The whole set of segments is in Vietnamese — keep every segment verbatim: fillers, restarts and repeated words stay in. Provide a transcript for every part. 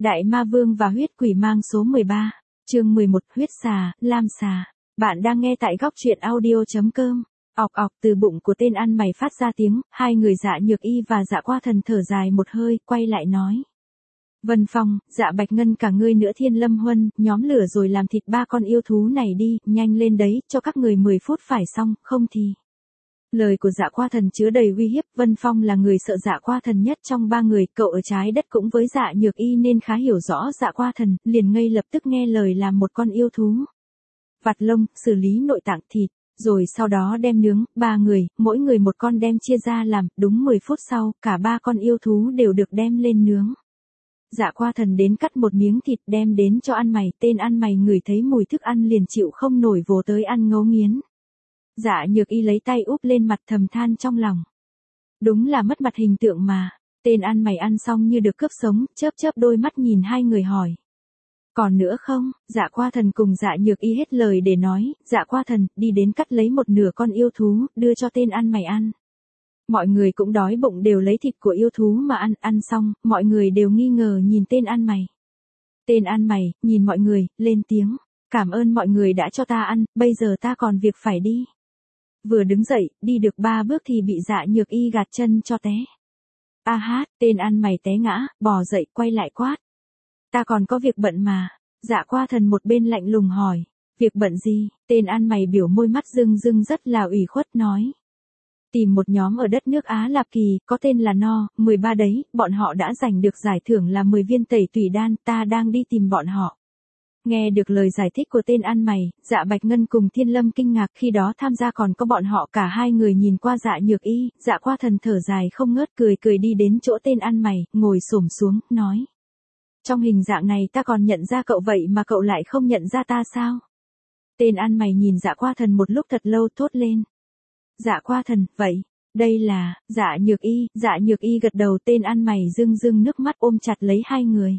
Đại Ma Vương và huyết quỷ mang số mười ba, chương mười một, huyết xà, lam xà. Bạn đang nghe tại góc truyện audio.com. Ọc ọc, từ bụng của tên ăn mày phát ra tiếng, hai người Dạ Nhược Y và Dạ Qua Thần thở dài một hơi, quay lại nói. Vân Phong, Dạ Bạch Ngân cả ngươi nữa Thiên Lâm Huân, nhóm lửa rồi làm thịt ba con yêu thú này đi, nhanh lên đấy, cho các người mười phút phải xong, không thì... Lời của Dạ Qua Thần chứa đầy uy hiếp, Vân Phong là người sợ Dạ Qua Thần nhất trong ba người, cậu ở trái đất cũng với Dạ Nhược Y nên khá hiểu rõ Dạ Qua Thần, liền ngay lập tức nghe lời làm một con yêu thú. Vặt lông, xử lý nội tạng thịt, rồi sau đó đem nướng, ba người, mỗi người một con đem chia ra làm, đúng mười phút sau, cả ba con yêu thú đều được đem lên nướng. Dạ Qua Thần đến cắt một miếng thịt đem đến cho ăn mày, tên ăn mày ngửi thấy mùi thức ăn liền chịu không nổi vồ tới ăn ngấu nghiến. Dạ Nhược Y lấy tay úp lên mặt thầm than trong lòng. Đúng là mất mặt hình tượng mà. Tên ăn mày ăn xong như được cướp sống, chớp chớp đôi mắt nhìn hai người hỏi. Còn nữa không? Dạ Qua Thần cùng Dạ Nhược Y hết lời để nói. Dạ Qua Thần đi đến cắt lấy một nửa con yêu thú, đưa cho tên ăn mày ăn. Mọi người cũng đói bụng đều lấy thịt của yêu thú mà ăn, ăn xong, mọi người đều nghi ngờ nhìn tên ăn mày. Tên ăn mày, nhìn mọi người, lên tiếng. Cảm ơn mọi người đã cho ta ăn, bây giờ ta còn việc phải đi. Vừa đứng dậy, đi được ba bước thì bị Dạ Nhược Y gạt chân cho té. A hát, tên ăn mày té ngã, bò dậy, quay lại quát. Ta còn có việc bận mà. Dạ Qua Thần một bên lạnh lùng hỏi. Việc bận gì? Tên ăn mày biểu môi mắt rưng rưng rất là ủy khuất nói. Tìm một nhóm ở đất nước Á Lạp Kỳ, có tên là No, mười ba đấy, bọn họ đã giành được giải thưởng là mười viên tẩy tùy đan, ta đang đi tìm bọn họ. Nghe được lời giải thích của tên ăn mày, Dạ Bạch Ngân cùng Thiên Lâm kinh ngạc, khi đó tham gia còn có bọn họ, cả hai người nhìn qua Dạ Nhược Y, Dạ Qua Thần thở dài không ngớt, cười cười đi đến chỗ tên ăn mày, ngồi xổm xuống, nói. Trong hình dạng này ta còn nhận ra cậu vậy mà cậu lại không nhận ra ta sao? Tên ăn mày nhìn Dạ Qua Thần một lúc thật lâu thốt lên. Dạ Qua Thần, vậy, đây là, Dạ Nhược Y, Dạ Nhược Y gật đầu, tên ăn mày rưng rưng nước mắt ôm chặt lấy hai người.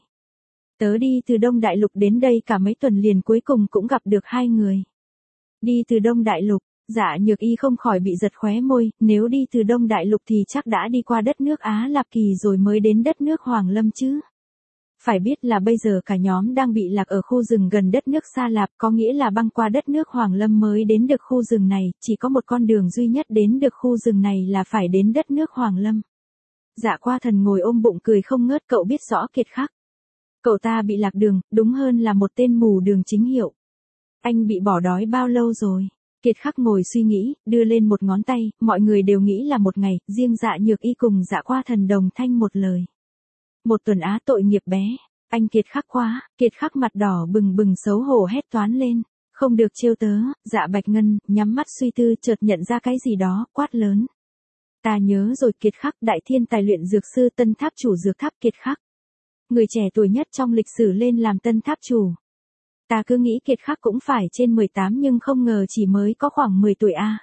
Tớ đi từ Đông Đại Lục đến đây cả mấy tuần liền cuối cùng cũng gặp được hai người. Đi từ Đông Đại Lục, Dạ Nhược Y không khỏi bị giật khóe môi, nếu đi từ Đông Đại Lục thì chắc đã đi qua đất nước Á Lạp Kỳ rồi mới đến đất nước Hoàng Lâm chứ. Phải biết là bây giờ cả nhóm đang bị lạc ở khu rừng gần đất nước Sa Lạp, có nghĩa là băng qua đất nước Hoàng Lâm mới đến được khu rừng này, chỉ có một con đường duy nhất đến được khu rừng này là phải đến đất nước Hoàng Lâm. Dạ Qua Thần ngồi ôm bụng cười không ngớt, cậu biết rõ Kiệt Khắc. Cậu ta bị lạc đường, đúng hơn là một tên mù đường chính hiệu. Anh bị bỏ đói bao lâu rồi? Kiệt Khắc ngồi suy nghĩ, đưa lên một ngón tay, mọi người đều nghĩ là một ngày, riêng Dạ Nhược Y cùng Dạ Qua Thần đồng thanh một lời. Một tuần á, tội nghiệp bé. Anh Kiệt Khắc quá. Kiệt Khắc mặt đỏ bừng bừng xấu hổ hét toán lên. Không được trêu tớ. Dạ Bạch Ngân nhắm mắt suy tư, chợt nhận ra cái gì đó, quát lớn. Ta nhớ rồi, Kiệt Khắc, đại thiên tài luyện dược sư, Tân Tháp chủ dược tháp Kiệt Khắc. Người trẻ tuổi nhất trong lịch sử lên làm Tân Tháp chủ. Ta cứ nghĩ Kiệt Khắc cũng phải trên mười tám nhưng không ngờ chỉ mới có khoảng mười tuổi a. À.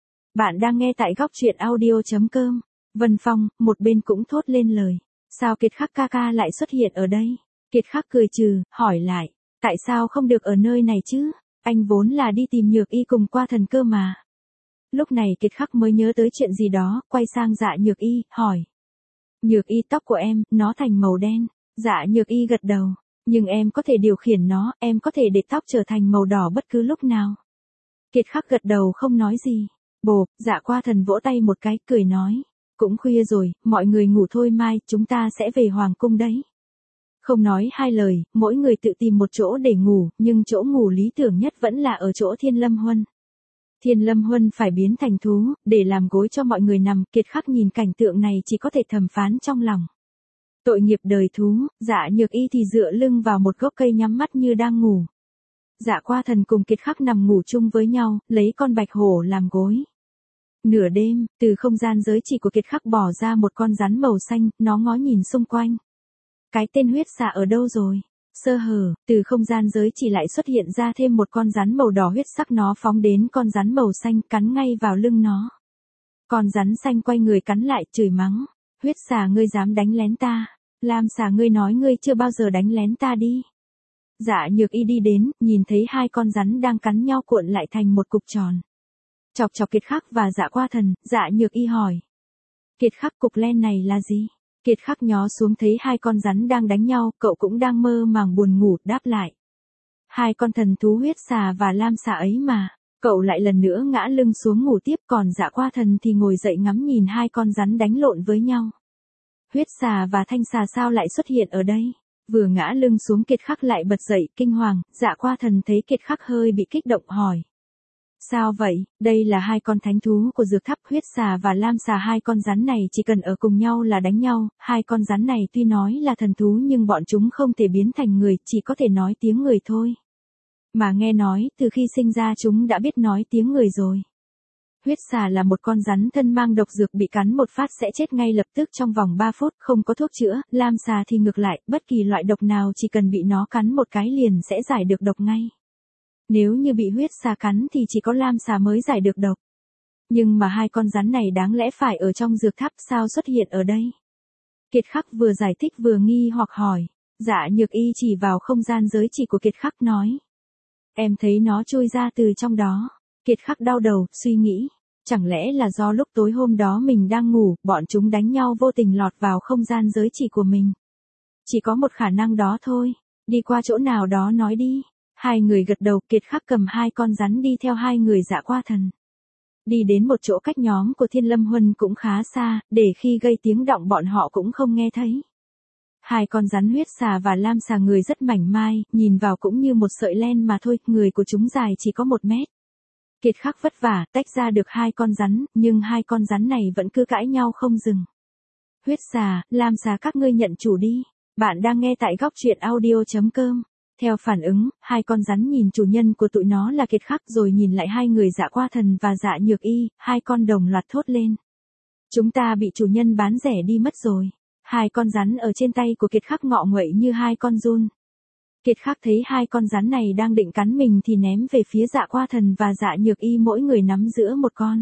Bạn đang nghe tại góc truyện audio.com. Vân Phong, một bên cũng thốt lên lời. Sao Kiệt Khắc ca ca lại xuất hiện ở đây? Kiệt Khắc cười trừ, hỏi lại. Tại sao không được ở nơi này chứ? Anh vốn là đi tìm Nhược Y cùng Qua Thần cơ mà. Lúc này Kiệt Khắc mới nhớ tới chuyện gì đó, quay sang Dạ Nhược Y, hỏi. Nhược Y, tóc của em, nó thành màu đen. Dạ Nhược Y gật đầu. Nhưng em có thể điều khiển nó, em có thể để tóc trở thành màu đỏ bất cứ lúc nào. Kiệt Khắc gật đầu không nói gì. Bộp, Dạ Qua Thần vỗ tay một cái, cười nói. Cũng khuya rồi, mọi người ngủ thôi, mai chúng ta sẽ về Hoàng Cung đấy. Không nói hai lời, mỗi người tự tìm một chỗ để ngủ, nhưng chỗ ngủ lý tưởng nhất vẫn là ở chỗ Thiên Lâm Huân. Thiên Lâm Huân phải biến thành thú, để làm gối cho mọi người nằm. Kiệt Khắc nhìn cảnh tượng này chỉ có thể thầm phán trong lòng. Tội nghiệp đời thú. Dạ Nhược Y thì dựa lưng vào một gốc cây nhắm mắt như đang ngủ. Dạ Qua Thần cùng Kiệt Khắc nằm ngủ chung với nhau, lấy con bạch hổ làm gối. Nửa đêm, từ không gian giới chỉ của Kiệt Khắc bỏ ra một con rắn màu xanh, nó ngó nhìn xung quanh. Cái tên huyết xà ở đâu rồi? Sơ hở, từ không gian giới chỉ lại xuất hiện ra thêm một con rắn màu đỏ huyết sắc, nó phóng đến con rắn màu xanh, cắn ngay vào lưng nó. Con rắn xanh quay người cắn lại, chửi mắng. Huyết xà, ngươi dám đánh lén ta? Lam xà, ngươi nói ngươi chưa bao giờ đánh lén ta đi. Dạ Nhược Y đi đến, nhìn thấy hai con rắn đang cắn nhau cuộn lại thành một cục tròn. Chọc chọc Kiệt Khắc và Dạ Qua Thần, Dạ Nhược Y hỏi. Kiệt Khắc, cục len này là gì? Kiệt Khắc nhó xuống thấy hai con rắn đang đánh nhau, cậu cũng đang mơ màng buồn ngủ, đáp lại. Hai con thần thú huyết xà và lam xà ấy mà. Cậu lại lần nữa ngã lưng xuống ngủ tiếp, còn Dạ Qua Thần thì ngồi dậy ngắm nhìn hai con rắn đánh lộn với nhau. Huyết xà và thanh xà sao lại xuất hiện ở đây? Vừa ngã lưng xuống Kiệt Khắc lại bật dậy, kinh hoàng. Dạ Qua Thần thấy Kiệt Khắc hơi bị kích động hỏi. Sao vậy? Đây là hai con thánh thú của dược tháp. Huyết xà và lam xà, hai con rắn này chỉ cần ở cùng nhau là đánh nhau. Hai con rắn này tuy nói là thần thú nhưng bọn chúng không thể biến thành người, chỉ có thể nói tiếng người thôi. Mà nghe nói, từ khi sinh ra chúng đã biết nói tiếng người rồi. Huyết xà là một con rắn thân mang độc dược, bị cắn một phát sẽ chết ngay lập tức trong vòng ba phút, không có thuốc chữa. Lam xà thì ngược lại, bất kỳ loại độc nào chỉ cần bị nó cắn một cái liền sẽ giải được độc ngay. Nếu như bị huyết xà cắn thì chỉ có lam xà mới giải được độc. Nhưng mà hai con rắn này đáng lẽ phải ở trong dược tháp, sao xuất hiện ở đây? Kiệt Khắc vừa giải thích vừa nghi hoặc hỏi. Dạ Nhược Y chỉ vào không gian giới chỉ của Kiệt Khắc nói. Em thấy nó trôi ra từ trong đó. Kiệt Khắc đau đầu, suy nghĩ. Chẳng lẽ là do lúc tối hôm đó mình đang ngủ, bọn chúng đánh nhau vô tình lọt vào không gian giới chỉ của mình. Chỉ có một khả năng đó thôi. Đi qua chỗ nào đó nói đi. Hai người gật đầu. Kiệt Khắc cầm hai con rắn đi theo hai người Dạ Qua Thần. Đi đến một chỗ cách nhóm của Thiên Lâm Huân cũng khá xa, để khi gây tiếng động bọn họ cũng không nghe thấy. Hai con rắn huyết xà và lam xà người rất mảnh mai, nhìn vào cũng như một sợi len mà thôi, người của chúng dài chỉ có một mét. Kiệt Khắc vất vả tách ra được hai con rắn, nhưng hai con rắn này vẫn cứ cãi nhau không dừng. Huyết xà, lam xà, các ngươi nhận chủ đi. Bạn đang nghe tại góc truyện audio chấm com. Theo phản ứng, hai con rắn nhìn chủ nhân của tụi nó là Kiệt Khắc rồi nhìn lại hai người Dạ Qua Thần và Dạ Nhược Y, hai con đồng loạt thốt lên. Chúng ta bị chủ nhân bán rẻ đi mất rồi. Hai con rắn ở trên tay của Kiệt Khắc ngọ nguậy như hai con giun. Kiệt Khắc thấy hai con rắn này đang định cắn mình thì ném về phía Dạ Qua Thần và Dạ Nhược Y, mỗi người nắm giữa một con.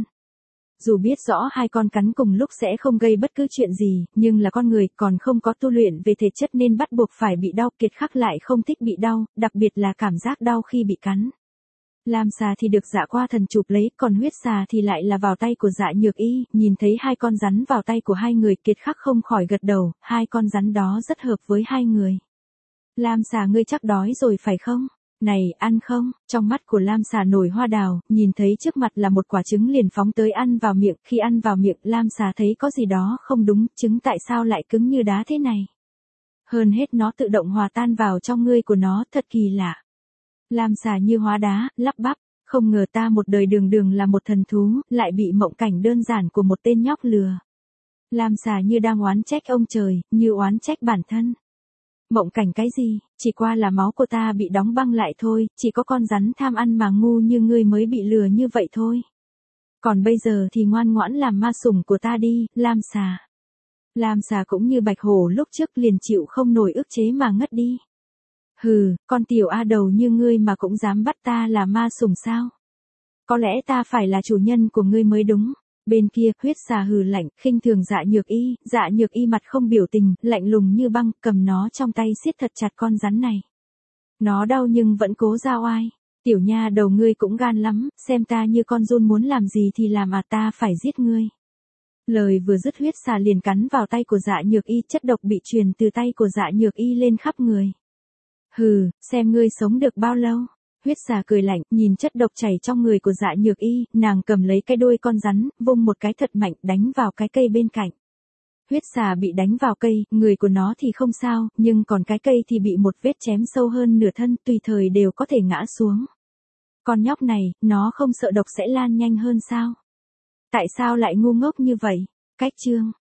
Dù biết rõ hai con cắn cùng lúc sẽ không gây bất cứ chuyện gì, nhưng là con người còn không có tu luyện về thể chất nên bắt buộc phải bị đau. Kiệt Khắc lại không thích bị đau, đặc biệt là cảm giác đau khi bị cắn. Lam xà thì được Dạ Qua Thần chụp lấy, còn huyết xà thì lại là vào tay của Dạ Nhược Y. Nhìn thấy hai con rắn vào tay của hai người, Kiệt Khắc không khỏi gật đầu, hai con rắn đó rất hợp với hai người. Lam xà, ngươi chắc đói rồi phải không? Này, ăn không? Trong mắt của lam xà nổi hoa đào, nhìn thấy trước mặt là một quả trứng liền phóng tới ăn vào miệng. Khi ăn vào miệng, lam xà thấy có gì đó không đúng, trứng tại sao lại cứng như đá thế này? Hơn hết nó tự động hòa tan vào trong ngươi của nó, thật kỳ lạ. Lam xà như hóa đá, lắp bắp, không ngờ ta một đời đường đường là một thần thú, lại bị mộng cảnh đơn giản của một tên nhóc lừa. Lam xà như đang oán trách ông trời, như oán trách bản thân. Mộng cảnh cái gì, chỉ qua là máu của ta bị đóng băng lại thôi, chỉ có con rắn tham ăn mà ngu như ngươi mới bị lừa như vậy thôi. Còn bây giờ thì ngoan ngoãn làm ma sủng của ta đi, lam xà. Lam xà cũng như bạch hổ lúc trước liền chịu không nổi ức chế mà ngất đi. Hừ, con tiểu a đầu như ngươi mà cũng dám bắt ta là ma sủng sao? Có lẽ ta phải là chủ nhân của ngươi mới đúng. Bên kia, huyết xà hừ lạnh, khinh thường Dạ Nhược Y. Dạ Nhược Y mặt không biểu tình, lạnh lùng như băng, cầm nó trong tay siết thật chặt con rắn này. Nó đau nhưng vẫn cố ra oai. Tiểu nha đầu, ngươi cũng gan lắm, xem ta như con giun muốn làm gì thì làm, à ta phải giết ngươi. Lời vừa dứt, huyết xà liền cắn vào tay của Dạ Nhược Y, chất độc bị truyền từ tay của Dạ Nhược Y lên khắp người. Hừ, xem ngươi sống được bao lâu. Huyết xà cười lạnh, nhìn chất độc chảy trong người của Dạ Nhược Y, nàng cầm lấy cái đuôi con rắn, vung một cái thật mạnh, đánh vào cái cây bên cạnh. Huyết xà bị đánh vào cây, người của nó thì không sao, nhưng còn cái cây thì bị một vết chém sâu hơn nửa thân, tùy thời đều có thể ngã xuống. Con nhóc này, nó không sợ độc sẽ lan nhanh hơn sao? Tại sao lại ngu ngốc như vậy? Cách chương